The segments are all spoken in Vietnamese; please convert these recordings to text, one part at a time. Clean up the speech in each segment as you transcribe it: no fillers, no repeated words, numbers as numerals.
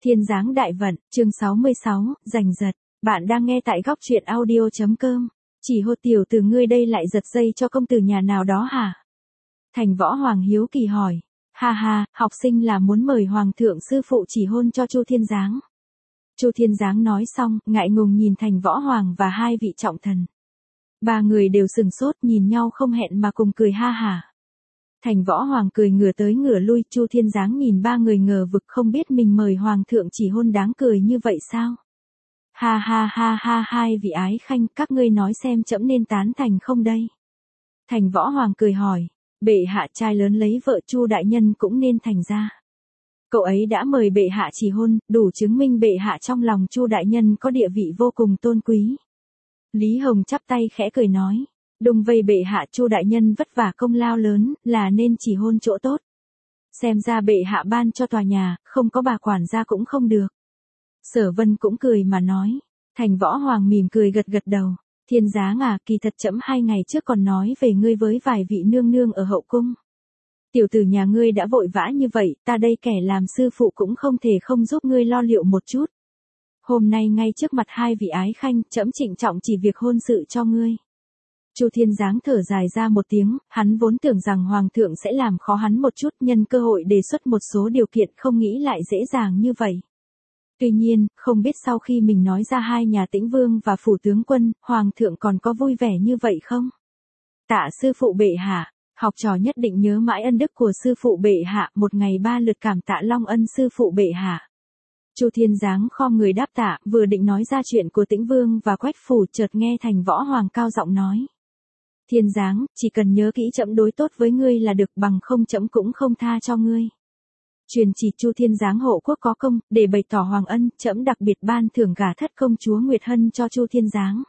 Thiên Giáng Đại Vận, chương 66, giành giật. Bạn đang nghe tại góc truyện audio.com. Chỉ hô tiểu tử ngươi đây lại giật dây cho công tử nhà nào đó hả? Thành Võ Hoàng hiếu kỳ hỏi. Ha ha, học sinh là muốn mời Hoàng thượng sư phụ chỉ hôn cho Chu Thiên Giáng. Chu Thiên Giáng nói xong, ngại ngùng nhìn Thành Võ Hoàng và hai vị trọng thần. Ba người đều sừng sốt nhìn nhau không hẹn mà cùng cười ha hả. Thành Võ Hoàng cười ngửa tới ngửa lui, Chu Thiên Giáng nhìn ba người ngờ vực không biết mình mời Hoàng thượng chỉ hôn đáng cười như vậy sao? Ha ha ha ha, hai vị ái khanh, các ngươi nói xem trẫm nên tán thành không đây? Thành Võ Hoàng cười hỏi, bệ hạ trai lớn lấy vợ Chu đại nhân cũng nên thành ra. Cậu ấy đã mời bệ hạ chỉ hôn, đủ chứng minh bệ hạ trong lòng Chu đại nhân có địa vị vô cùng tôn quý. Lý Hồng chắp tay khẽ cười nói. Đùng vây bệ hạ Chu đại nhân vất vả công lao lớn, là nên chỉ hôn chỗ tốt. Xem ra bệ hạ ban cho tòa nhà, không có bà quản gia cũng không được. Sở Vân cũng cười mà nói. Thành Võ Hoàng mỉm cười gật gật đầu. Thiên Giáng à, kỳ thật trẫm 2 ngày trước còn nói về ngươi với vài vị nương nương ở hậu cung. Tiểu tử nhà ngươi đã vội vã như vậy, ta đây kẻ làm sư phụ cũng không thể không giúp ngươi lo liệu một chút. Hôm nay ngay trước mặt hai vị ái khanh, trẫm trịnh trọng chỉ việc hôn sự cho ngươi. Chu Thiên Giáng thở dài ra một tiếng, hắn vốn tưởng rằng Hoàng thượng sẽ làm khó hắn một chút, nhân cơ hội đề xuất một số điều kiện, không nghĩ lại dễ dàng như vậy. Tuy nhiên, không biết sau khi mình nói ra hai nhà Tĩnh Vương và Phủ tướng quân, Hoàng thượng còn có vui vẻ như vậy không? Tạ sư phụ bệ hạ, học trò nhất định nhớ mãi ân đức của sư phụ bệ hạ, một ngày 3 lượt cảm tạ long ân sư phụ bệ hạ. Chu Thiên Giáng khom người đáp tạ, vừa định nói ra chuyện của Tĩnh Vương và Quách Phủ, chợt nghe Thành Võ Hoàng cao giọng nói. Thiên Giáng, chỉ cần nhớ kỹ trẫm đối tốt với ngươi là được, bằng không trẫm cũng không tha cho ngươi. Truyền chỉ Chu Thiên Giáng hộ quốc có công, để bày tỏ hoàng ân, trẫm đặc biệt ban thưởng gả thất công chúa Nguyệt Hân cho Chu Thiên Giáng.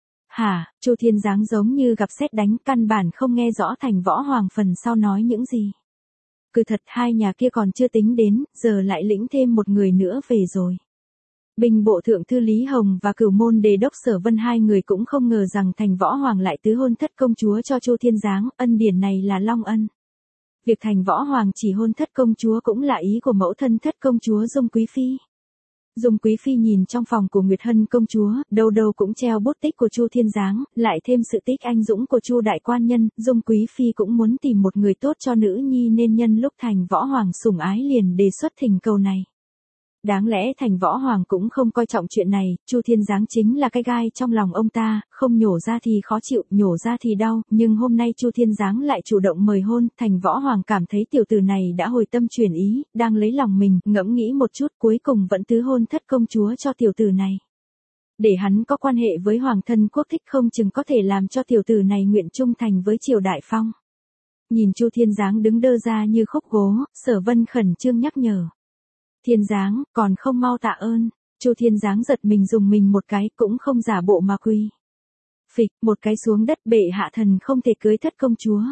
Hả? Chu Thiên Giáng giống như gặp sét đánh, căn bản không nghe rõ Thành Võ Hoàng phần sau nói những gì. Cứ thật hai nhà kia còn chưa tính đến, giờ lại lĩnh thêm một người nữa về rồi. Binh bộ thượng thư Lý Hồng và cửu môn đề đốc Sở Vân hai người cũng không ngờ rằng Thành Võ Hoàng lại tứ hôn thất công chúa cho Chu Thiên Giáng, ân điển này là long ân. Việc Thành Võ Hoàng chỉ hôn thất công chúa cũng là ý của mẫu thân thất công chúa Dung Quý Phi. Dung Quý Phi nhìn trong phòng của Nguyệt Hân công chúa, đâu đâu cũng treo bút tích của Chu Thiên Giáng, lại thêm sự tích anh dũng của Chu đại quan nhân, Dung Quý Phi cũng muốn tìm một người tốt cho nữ nhi nên nhân lúc Thành Võ Hoàng sủng ái liền đề xuất thỉnh cầu này. Đáng lẽ Thành Võ Hoàng cũng không coi trọng chuyện này, Chu Thiên Giáng chính là cái gai trong lòng ông ta, không nhổ ra thì khó chịu, nhổ ra thì đau, nhưng hôm nay Chu Thiên Giáng lại chủ động mời hôn, Thành Võ Hoàng cảm thấy tiểu tử này đã hồi tâm chuyển ý, đang lấy lòng mình, ngẫm nghĩ một chút cuối cùng vẫn tứ hôn thất công chúa cho tiểu tử này. Để hắn có quan hệ với hoàng thân quốc thích không chừng có thể làm cho tiểu tử này nguyện trung thành với triều đại phong. Nhìn Chu Thiên Giáng đứng đơ ra như khúc gỗ, Sở Vân khẩn trương nhắc nhở. Thiên Giáng, còn không mau tạ ơn. Chu Thiên Giáng giật mình dùng mình một cái, cũng không giả bộ mà quỳ. Phịch, một cái xuống đất, bệ hạ thần không thể cưới thất công chúa.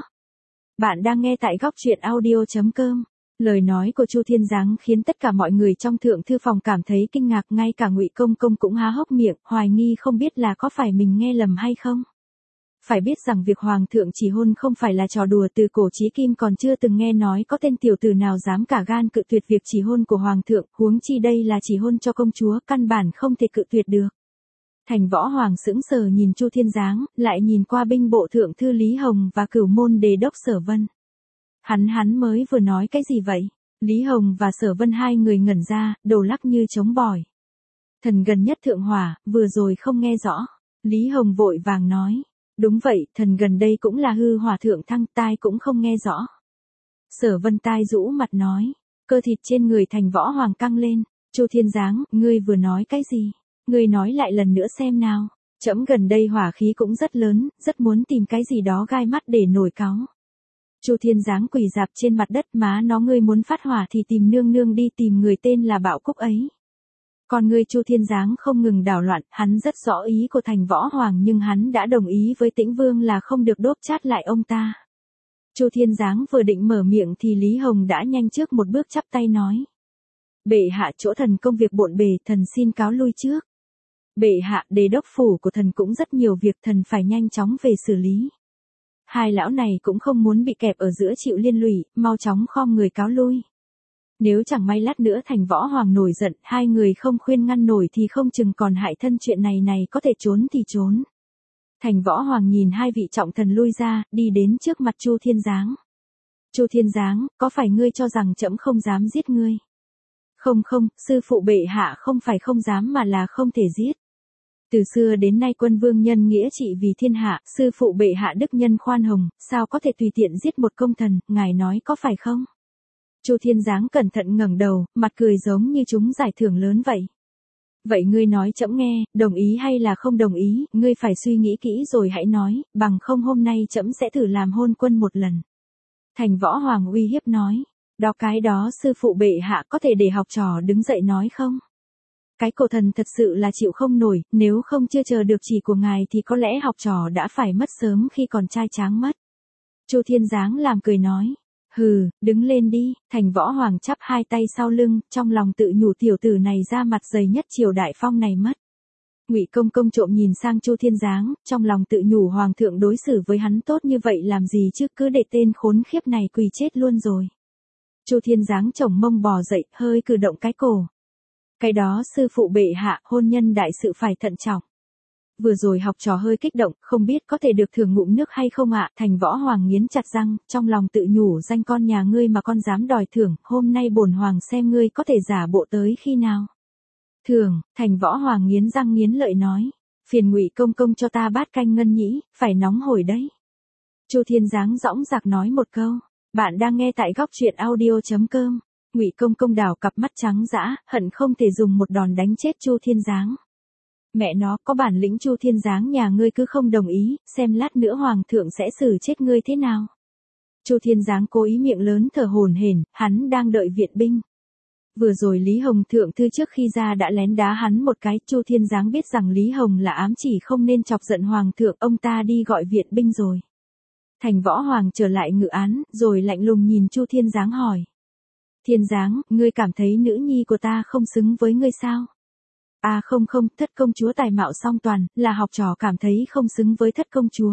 Bạn đang nghe tại góc truyện audio.com. Lời nói của Chu Thiên Giáng khiến tất cả mọi người trong thượng thư phòng cảm thấy kinh ngạc, ngay cả Ngụy Công Công cũng há hốc miệng, hoài nghi không biết là có phải mình nghe lầm hay không. Phải biết rằng việc hoàng thượng chỉ hôn không phải là trò đùa, từ cổ chí kim còn chưa từng nghe nói có tên tiểu tử nào dám cả gan cự tuyệt việc chỉ hôn của hoàng thượng, huống chi đây là chỉ hôn cho công chúa, căn bản không thể cự tuyệt được. Thành Võ Hoàng sững sờ nhìn Chu Thiên Giáng, lại nhìn qua binh bộ thượng thư Lý Hồng và cửu môn đề đốc Sở Vân. Hắn mới vừa nói cái gì vậy? Lý Hồng và Sở Vân hai người ngẩn ra, đầu lắc như trống bỏi. Thần gần nhất thượng hỏa, vừa rồi không nghe rõ. Lý Hồng vội vàng nói. Đúng vậy, thần gần đây cũng là hư hỏa thượng thăng, tai cũng không nghe rõ. Sở Vân tai rũ mặt nói, cơ thịt trên người Thành Võ Hoàng căng lên. Chu Thiên Giáng, ngươi vừa nói cái gì? Ngươi nói lại lần nữa xem nào. Trẫm gần đây hỏa khí cũng rất lớn, rất muốn tìm cái gì đó gai mắt để nổi cáu. Chu Thiên Giáng quỳ rạp trên mặt đất, má nó, ngươi muốn phát hỏa thì tìm nương nương đi, tìm người tên là Bạo Cúc ấy. Còn người Chu Thiên Giáng không ngừng đảo loạn, hắn rất rõ ý của Thành Võ Hoàng nhưng hắn đã đồng ý với Tĩnh Vương là không được đốp chát lại ông ta. Chu Thiên Giáng vừa định mở miệng thì Lý Hồng đã nhanh trước một bước chắp tay nói. Bệ hạ, chỗ thần công việc bộn bề, thần xin cáo lui trước. Bệ hạ, đề đốc phủ của thần cũng rất nhiều việc, thần phải nhanh chóng về xử lý. Hai lão này cũng không muốn bị kẹp ở giữa chịu liên lụy, mau chóng khom người cáo lui. Nếu chẳng may lát nữa Thành Võ Hoàng nổi giận, hai người không khuyên ngăn nổi thì không chừng còn hại thân, chuyện này có thể trốn thì trốn. Thành Võ Hoàng nhìn hai vị trọng thần lui ra, đi đến trước mặt Chu Thiên Giáng. Chu Thiên Giáng, có phải ngươi cho rằng trẫm không dám giết ngươi? Không, sư phụ bệ hạ không phải không dám mà là không thể giết. Từ xưa đến nay quân vương nhân nghĩa trị vì thiên hạ, sư phụ bệ hạ đức nhân khoan hồng, sao có thể tùy tiện giết một công thần, ngài nói có phải không? Chu Thiên Giáng cẩn thận ngẩng đầu, mặt cười giống như chúng giải thưởng lớn vậy. Vậy ngươi nói trẫm nghe, đồng ý hay là không đồng ý, ngươi phải suy nghĩ kỹ rồi hãy nói, bằng không hôm nay trẫm sẽ thử làm hôn quân một lần. Thành Võ Hoàng uy hiếp nói, cái đó sư phụ bệ hạ có thể để học trò đứng dậy nói không? Cái cổ thần thật sự là chịu không nổi, nếu không chưa chờ được chỉ của ngài thì có lẽ học trò đã phải mất sớm khi còn trai tráng mất. Chu Thiên Giáng làm cười nói, hừ, đứng lên đi. Thành Võ Hoàng chắp hai tay sau lưng, trong lòng tự nhủ tiểu tử này ra mặt dày nhất triều đại phong này mất. Ngụy Công Công trộm nhìn sang Chu Thiên Giáng, trong lòng tự nhủ hoàng thượng đối xử với hắn tốt như vậy làm gì chứ, cứ để tên khốn khiếp này quỳ chết luôn rồi. Chu Thiên Giáng chổng mông bò dậy, hơi cử động cái cổ. Cái đó sư phụ bệ hạ, hôn nhân đại sự phải thận trọng. Vừa rồi học trò hơi kích động, không biết có thể được thưởng ngụm nước hay không ạ? Thành Võ Hoàng nghiến chặt răng, trong lòng tự nhủ danh con nhà ngươi mà con dám đòi thưởng, hôm nay bổn hoàng xem ngươi có thể giả bộ tới khi nào. Thưởng. Thành Võ Hoàng nghiến răng nghiến lợi nói, phiền Ngụy Công Công cho ta bát canh ngân nhĩ, phải nóng hổi đấy. Chu Thiên Giáng dõng dạc nói một câu. Bạn đang nghe tại góc truyện audio.com. Ngụy Công Công đảo cặp mắt trắng dã, hận không thể dùng một đòn đánh chết Chu Thiên Giáng. Mẹ nó, có bản lĩnh Chu Thiên Giáng nhà ngươi cứ không đồng ý, xem lát nữa hoàng thượng sẽ xử chết ngươi thế nào. Chu Thiên Giáng cố ý miệng lớn thở hổn hển, hắn đang đợi viện binh. Vừa rồi Lý Hồng thượng thư trước khi ra đã lén đá hắn một cái, Chu Thiên Giáng biết rằng Lý Hồng là ám chỉ không nên chọc giận hoàng thượng, ông ta đi gọi viện binh rồi. Thành Võ Hoàng trở lại ngự án, rồi lạnh lùng nhìn Chu Thiên Giáng hỏi. Thiên Giáng, ngươi cảm thấy nữ nhi của ta không xứng với ngươi sao? À không, thất công chúa tài mạo song toàn, là học trò cảm thấy không xứng với thất công chúa.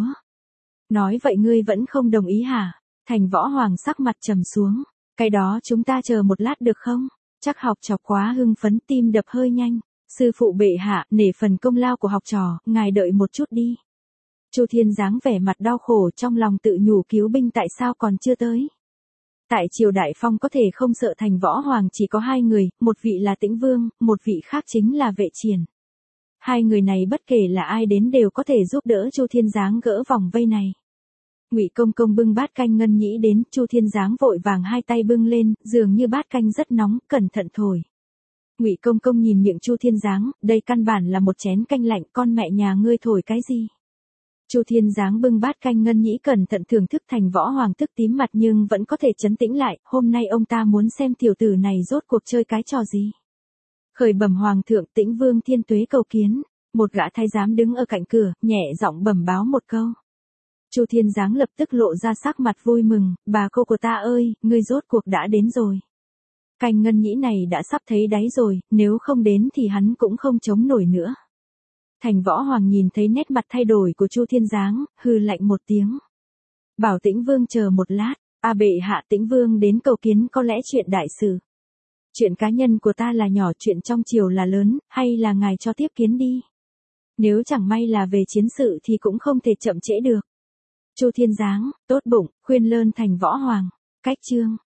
Nói vậy ngươi vẫn không đồng ý hả? Thành Võ Hoàng sắc mặt trầm xuống. Cái đó chúng ta chờ một lát được không? Chắc học trò quá hưng phấn, tim đập hơi nhanh. Sư phụ bệ hạ, nể phần công lao của học trò, ngài đợi một chút đi. Chu Thiên Giáng vẻ mặt đau khổ, trong lòng tự nhủ cứu binh tại sao còn chưa tới. Tại triều đại phong có thể không sợ Thành Võ Hoàng chỉ có hai người, một vị là Tĩnh Vương, một vị khác chính là Vệ Triển. Hai người này bất kể là ai đến đều có thể giúp đỡ Chu Thiên Giáng gỡ vòng vây này. Ngụy Công Công bưng bát canh ngân nhĩ đến, Chu Thiên Giáng vội vàng hai tay bưng lên, dường như bát canh rất nóng, cẩn thận thổi. Ngụy Công Công nhìn miệng Chu Thiên Giáng, đây căn bản là một chén canh lạnh, con mẹ nhà ngươi thổi cái gì? Chu Thiên Giáng bưng bát canh ngân nhĩ cẩn thận thưởng thức. Thành Võ Hoàng tức tím mặt nhưng vẫn có thể trấn tĩnh lại, hôm nay ông ta muốn xem tiểu tử này rốt cuộc chơi cái trò gì. Khởi bẩm hoàng thượng, Tĩnh Vương Thiên Tuế cầu kiến. Một gã thái giám đứng ở cạnh cửa, nhẹ giọng bẩm báo một câu. Chu Thiên Giáng lập tức lộ ra sắc mặt vui mừng, bà cô của ta ơi, ngươi rốt cuộc đã đến rồi. Canh ngân nhĩ này đã sắp thấy đáy rồi, nếu không đến thì hắn cũng không chống nổi nữa. Thành Võ Hoàng nhìn thấy nét mặt thay đổi của Chu Thiên Giáng, hừ lạnh một tiếng. Bảo Tĩnh Vương chờ một lát, bệ hạ, Tĩnh Vương đến cầu kiến, có lẽ chuyện đại sự. Chuyện cá nhân của ta là nhỏ, chuyện trong triều là lớn, hay là ngài cho tiếp kiến đi. Nếu chẳng may là về chiến sự thì cũng không thể chậm trễ được. Chu Thiên Giáng, tốt bụng, khuyên lơn Thành Võ Hoàng. Cách chương